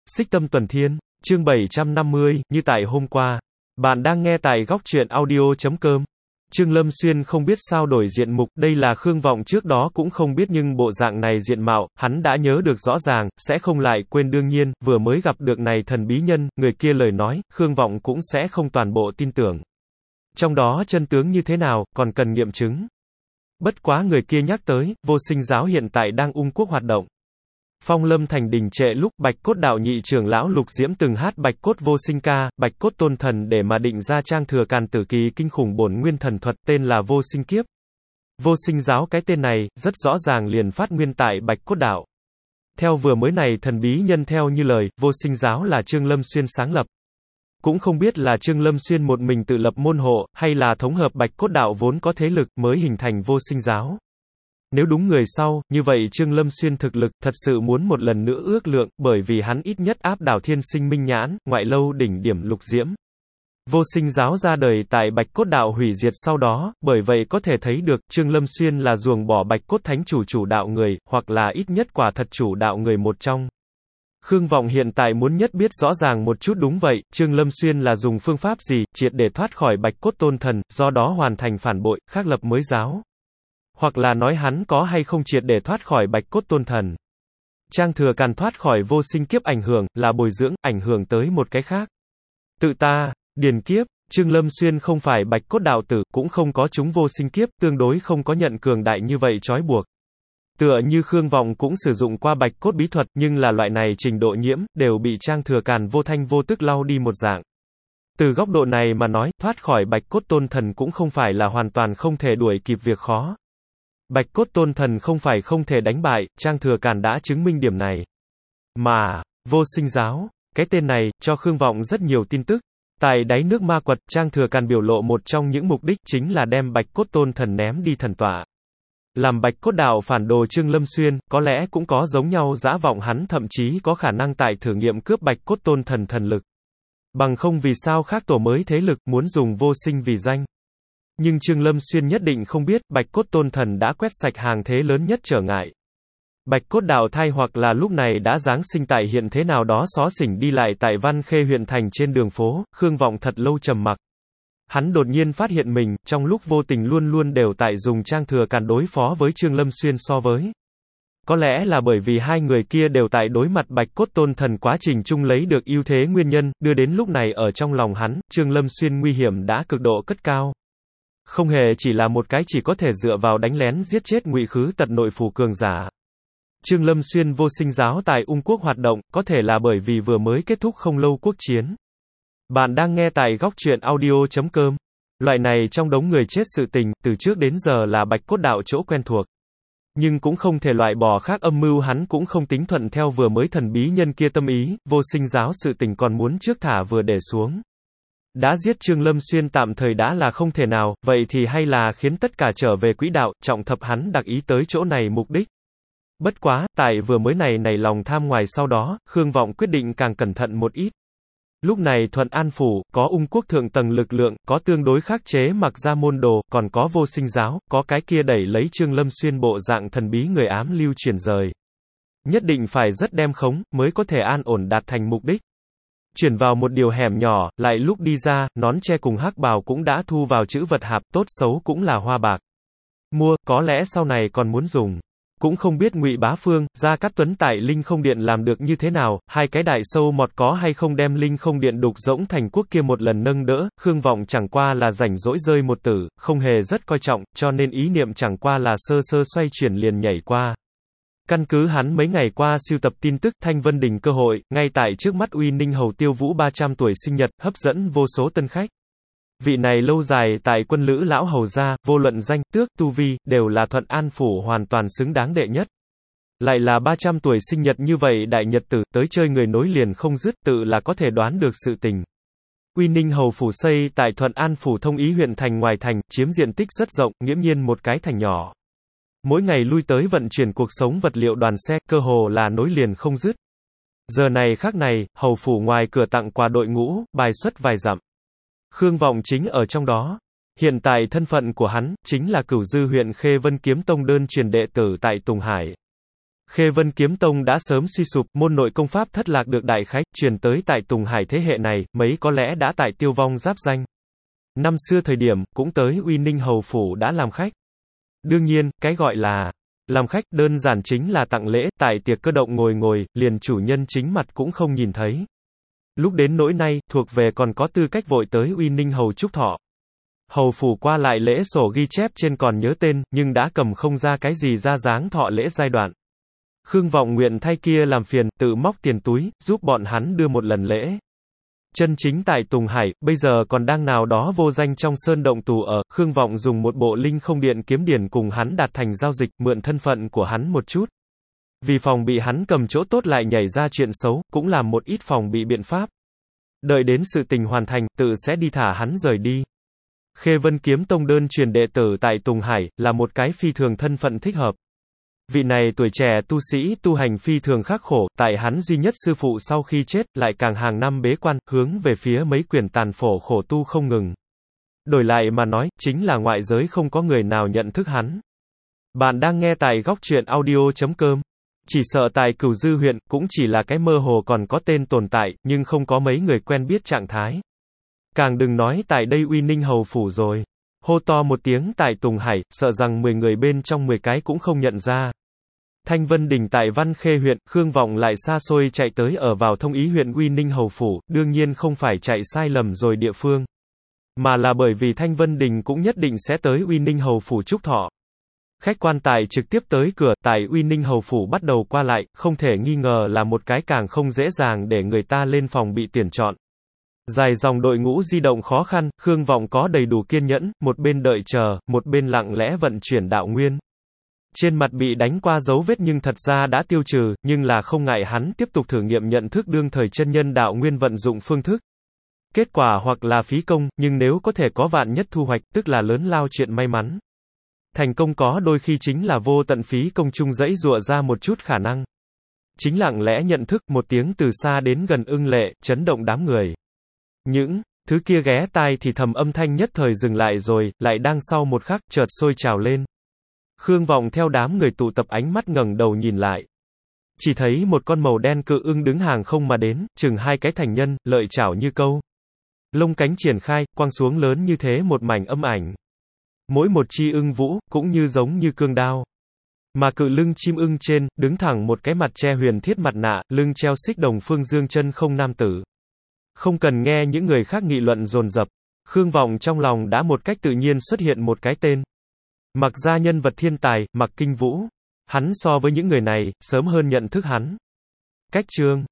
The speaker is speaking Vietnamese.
Xích Tâm Tuần Thiên, chương 750, như tại hôm qua. Bạn đang nghe tại góc truyện audio.com. Trương Lâm Xuyên không biết sao đổi diện mục, đây là Khương Vọng trước đó cũng không biết nhưng bộ dạng này diện mạo, hắn đã nhớ được rõ ràng, sẽ không lại quên đương nhiên, vừa mới gặp được này thần bí nhân, người kia lời nói, Khương Vọng cũng sẽ không toàn bộ tin tưởng. Trong đó chân tướng như thế nào, còn cần nghiệm chứng. Bất quá người kia nhắc tới, vô sinh giáo hiện tại đang ung quốc hoạt động. Phong Lâm thành đình trệ lúc Bạch Cốt đạo nhị trưởng lão Lục Diễm từng hát Bạch Cốt vô sinh ca, Bạch Cốt tôn thần để mà định ra trang thừa càn tử kỳ kinh khủng bổn nguyên thần thuật tên là vô sinh kiếp. Vô sinh giáo cái tên này, rất rõ ràng liền phát nguyên tại Bạch Cốt đạo. Theo vừa mới này thần bí nhân theo như lời, vô sinh giáo là Trương Lâm Xuyên sáng lập. Cũng không biết là Trương Lâm Xuyên một mình tự lập môn hộ, hay là thống hợp Bạch Cốt đạo vốn có thế lực mới hình thành vô sinh giáo. Nếu đúng người sau, như vậy Trương Lâm Xuyên thực lực thật sự muốn một lần nữa ước lượng, bởi vì hắn ít nhất áp đảo thiên sinh minh nhãn, ngoại lâu đỉnh điểm Lục Diễm. Vô sinh giáo ra đời tại Bạch Cốt đạo hủy diệt sau đó, bởi vậy có thể thấy được, Trương Lâm Xuyên là ruồng bỏ Bạch Cốt thánh chủ đạo người, hoặc là ít nhất quả thật chủ đạo người một trong. Khương Vọng hiện tại muốn nhất biết rõ ràng một chút đúng vậy, Trương Lâm Xuyên là dùng phương pháp gì, triệt để thoát khỏi Bạch Cốt tôn thần, do đó hoàn thành phản bội, khác lập mới giáo. Hoặc là nói hắn có hay không triệt để thoát khỏi Bạch Cốt tôn thần. Trang thừa càn thoát khỏi vô sinh kiếp ảnh hưởng, là bồi dưỡng, ảnh hưởng tới một cái khác. Tự ta, điền kiếp, Trương Lâm Xuyên không phải Bạch Cốt đạo tử, cũng không có chúng vô sinh kiếp, tương đối không có nhận cường đại như vậy trói buộc. Tựa như Khương Vọng cũng sử dụng qua Bạch Cốt bí thuật, nhưng là loại này trình độ nhiễm, đều bị Trang thừa càn vô thanh vô tức lau đi một dạng. Từ góc độ này mà nói, thoát khỏi Bạch Cốt tôn thần cũng không phải là hoàn toàn không thể đuổi kịp việc khó. Bạch Cốt tôn thần không phải không thể đánh bại, Trang thừa càn đã chứng minh điểm này. Mà, vô sinh giáo, cái tên này, cho Khương Vọng rất nhiều tin tức. Tại đáy nước ma quật, Trang thừa càn biểu lộ một trong những mục đích chính là đem Bạch Cốt tôn thần ném đi thần tọa. Làm Bạch Cốt đạo phản đồ Trương Lâm Xuyên, có lẽ cũng có giống nhau dã vọng hắn thậm chí có khả năng tại thử nghiệm cướp Bạch Cốt tôn thần thần lực. Bằng không vì sao khác tổ mới thế lực muốn dùng vô sinh vì danh. Nhưng Trương Lâm Xuyên nhất định không biết, Bạch Cốt tôn thần đã quét sạch hàng thế lớn nhất trở ngại. Bạch Cốt đạo thai hoặc là lúc này đã giáng sinh tại hiện thế nào đó xó xỉnh đi lại tại Văn Khê huyện thành trên đường phố, Khương Vọng thật lâu trầm mặc. Hắn đột nhiên phát hiện mình, trong lúc vô tình luôn luôn đều tại dùng Trang thừa càn đối phó với Trương Lâm Xuyên so với. Có lẽ là bởi vì hai người kia đều tại đối mặt Bạch Cốt tôn thần quá trình chung lấy được ưu thế nguyên nhân, đưa đến lúc này ở trong lòng hắn, Trương Lâm Xuyên nguy hiểm đã cực độ cất cao. Không hề chỉ là một cái chỉ có thể dựa vào đánh lén giết chết ngụy khứ tật nội phủ cường giả. Trương Lâm Xuyên vô sinh giáo tại ung quốc hoạt động, có thể là bởi vì vừa mới kết thúc không lâu quốc chiến. Bạn đang nghe tại góc truyện audio.com. Loại này trong đống người chết sự tình, từ trước đến giờ là Bạch Cốt đạo chỗ quen thuộc. Nhưng cũng không thể loại bỏ khác âm mưu hắn cũng không tính thuận theo vừa mới thần bí nhân kia tâm ý, vô sinh giáo sự tình còn muốn trước thả vừa để xuống. Đã giết Trương Lâm Xuyên tạm thời đã là không thể nào, vậy thì hay là khiến tất cả trở về quỹ đạo, trọng thập hắn đặc ý tới chỗ này mục đích. Bất quá, tại vừa mới này lòng tham ngoài sau đó, Khương Vọng quyết định càng cẩn thận một ít. Lúc này Thuận An Phủ, có ung quốc thượng tầng lực lượng, có tương đối khắc chế mặc ra môn đồ, còn có vô sinh giáo, có cái kia đẩy lấy Trương Lâm Xuyên bộ dạng thần bí người ám lưu chuyển rời. Nhất định phải rất đem khống, mới có thể an ổn đạt thành mục đích. Chuyển vào một điều hẻm nhỏ, lại lúc đi ra, nón che cùng hắc bào cũng đã thu vào chữ vật hạp, tốt xấu cũng là hoa bạc. Mua, có lẽ sau này còn muốn dùng. Cũng không biết Ngụy Bá Phương, Gia Cát Tuấn tại Linh Không Điện làm được như thế nào, hai cái đại sâu mọt có hay không đem Linh Không Điện đục rỗng thành quốc kia một lần nâng đỡ, Khương Vọng chẳng qua là rảnh rỗi rơi một tử, không hề rất coi trọng, cho nên ý niệm chẳng qua là sơ sơ xoay chuyển liền nhảy qua. Căn cứ hắn mấy ngày qua sưu tập tin tức Thanh Vân Đình cơ hội, ngay tại trước mắt Uy Ninh Hầu Tiêu Vũ 300 tuổi sinh nhật, hấp dẫn vô số tân khách. Vị này lâu dài tại quân lữ lão hầu gia, vô luận danh, tước, tu vi, đều là Thuận An Phủ hoàn toàn xứng đáng đệ nhất. Lại là 300 tuổi sinh nhật như vậy đại nhật tử, tới chơi người nối liền không dứt, tự là có thể đoán được sự tình. Uy Ninh Hầu Phủ xây tại Thuận An Phủ Thông Ý huyện thành ngoài thành, chiếm diện tích rất rộng, nghiễm nhiên một cái thành nhỏ. Mỗi ngày lui tới vận chuyển cuộc sống vật liệu đoàn xe, cơ hồ là nối liền không dứt. Giờ này khác này, hầu phủ ngoài cửa tặng quà đội ngũ, bài xuất vài dặm. Khương Vọng chính ở trong đó. Hiện tại thân phận của hắn, chính là Cửu Dư huyện Khê Vân Kiếm Tông đơn truyền đệ tử tại Tùng Hải. Khê Vân Kiếm Tông đã sớm suy sụp, môn nội công pháp thất lạc được đại khái truyền tới tại Tùng Hải thế hệ này, mấy có lẽ đã tại tiêu vong giáp danh. Năm xưa thời điểm, cũng tới Uy Ninh hầu phủ đã làm khách. Đương nhiên, cái gọi là làm khách đơn giản chính là tặng lễ, tại tiệc cơ động ngồi, liền chủ nhân chính mặt cũng không nhìn thấy. Lúc đến nỗi nay, thuộc về còn có tư cách vội tới Uy Ninh hầu chúc thọ. Hầu phủ qua lại lễ sổ ghi chép trên còn nhớ tên, nhưng đã cầm không ra cái gì ra dáng thọ lễ giai đoạn. Khương Vọng nguyện thay kia làm phiền, tự móc tiền túi, giúp bọn hắn đưa một lần lễ. Chân chính tại Tùng Hải, bây giờ còn đang nào đó vô danh trong sơn động tù ở, Khương Vọng dùng một bộ linh không điện kiếm điển cùng hắn đạt thành giao dịch, mượn thân phận của hắn một chút. Vì phòng bị hắn cầm chỗ tốt lại nhảy ra chuyện xấu, cũng làm một ít phòng bị biện pháp. Đợi đến sự tình hoàn thành, tự sẽ đi thả hắn rời đi. Khê Vân Kiếm Tông đơn truyền đệ tử tại Tùng Hải, là một cái phi thường thân phận thích hợp. Vị này tuổi trẻ tu sĩ tu hành phi thường khắc khổ, tại hắn duy nhất sư phụ sau khi chết, lại càng hàng năm bế quan, hướng về phía mấy quyển tàn phổ khổ tu không ngừng. Đổi lại mà nói, chính là ngoại giới không có người nào nhận thức hắn. Bạn đang nghe tại góc truyện audio.com. Chỉ sợ tại Cửu Dư huyện, cũng chỉ là cái mơ hồ còn có tên tồn tại, nhưng không có mấy người quen biết trạng thái. Càng đừng nói tại đây Uy Ninh hầu phủ rồi. Hô to một tiếng tại Tùng Hải, sợ rằng 10 người bên trong 10 cái cũng không nhận ra. Thanh Vân Đình tại Văn Khê huyện, Khương Vọng lại xa xôi chạy tới ở vào Thông Ý huyện Uy Ninh hầu phủ, đương nhiên không phải chạy sai lầm rồi địa phương. Mà là bởi vì Thanh Vân Đình cũng nhất định sẽ tới Uy Ninh hầu phủ chúc thọ. Khách quan tài trực tiếp tới cửa, tại Uy Ninh hầu phủ bắt đầu qua lại, không thể nghi ngờ là một cái càng không dễ dàng để người ta lên phòng bị tuyển chọn. Dài dòng đội ngũ di động khó khăn, Khương Vọng có đầy đủ kiên nhẫn, một bên đợi chờ, một bên lặng lẽ vận chuyển đạo nguyên. Trên mặt bị đánh qua dấu vết nhưng thật ra đã tiêu trừ, nhưng là không ngại hắn tiếp tục thử nghiệm nhận thức đương thời chân nhân đạo nguyên vận dụng phương thức. Kết quả hoặc là phí công, nhưng nếu có thể có vạn nhất thu hoạch, tức là lớn lao chuyện may mắn. Thành công có đôi khi chính là vô tận phí công chung dãy dụa ra một chút khả năng. Chính lặng lẽ nhận thức một tiếng từ xa đến gần ưng lệ, chấn động đám người. Những thứ kia ghé tai thì thầm âm thanh nhất thời dừng lại rồi, lại đang sau một khắc, chợt sôi trào lên. Khương Vọng theo đám người tụ tập ánh mắt ngẩng đầu nhìn lại. Chỉ thấy một con màu đen cự ưng đứng hàng không mà đến, chừng hai cái thành nhân, lợi chảo như câu. Lông cánh triển khai, quăng xuống lớn như thế một mảnh âm ảnh. Mỗi một chi ưng vũ, cũng như giống như cương đao. Mà cự lưng chim ưng trên, đứng thẳng một cái mặt che huyền thiết mặt nạ, lưng treo xích đồng phương dương chân không nam tử. Không cần nghe những người khác nghị luận dồn dập, Khương Vọng trong lòng đã một cách tự nhiên xuất hiện một cái tên. Mặc ra nhân vật thiên tài, Mặc Kinh Vũ. Hắn so với những người này, sớm hơn nhận thức hắn. Cách chương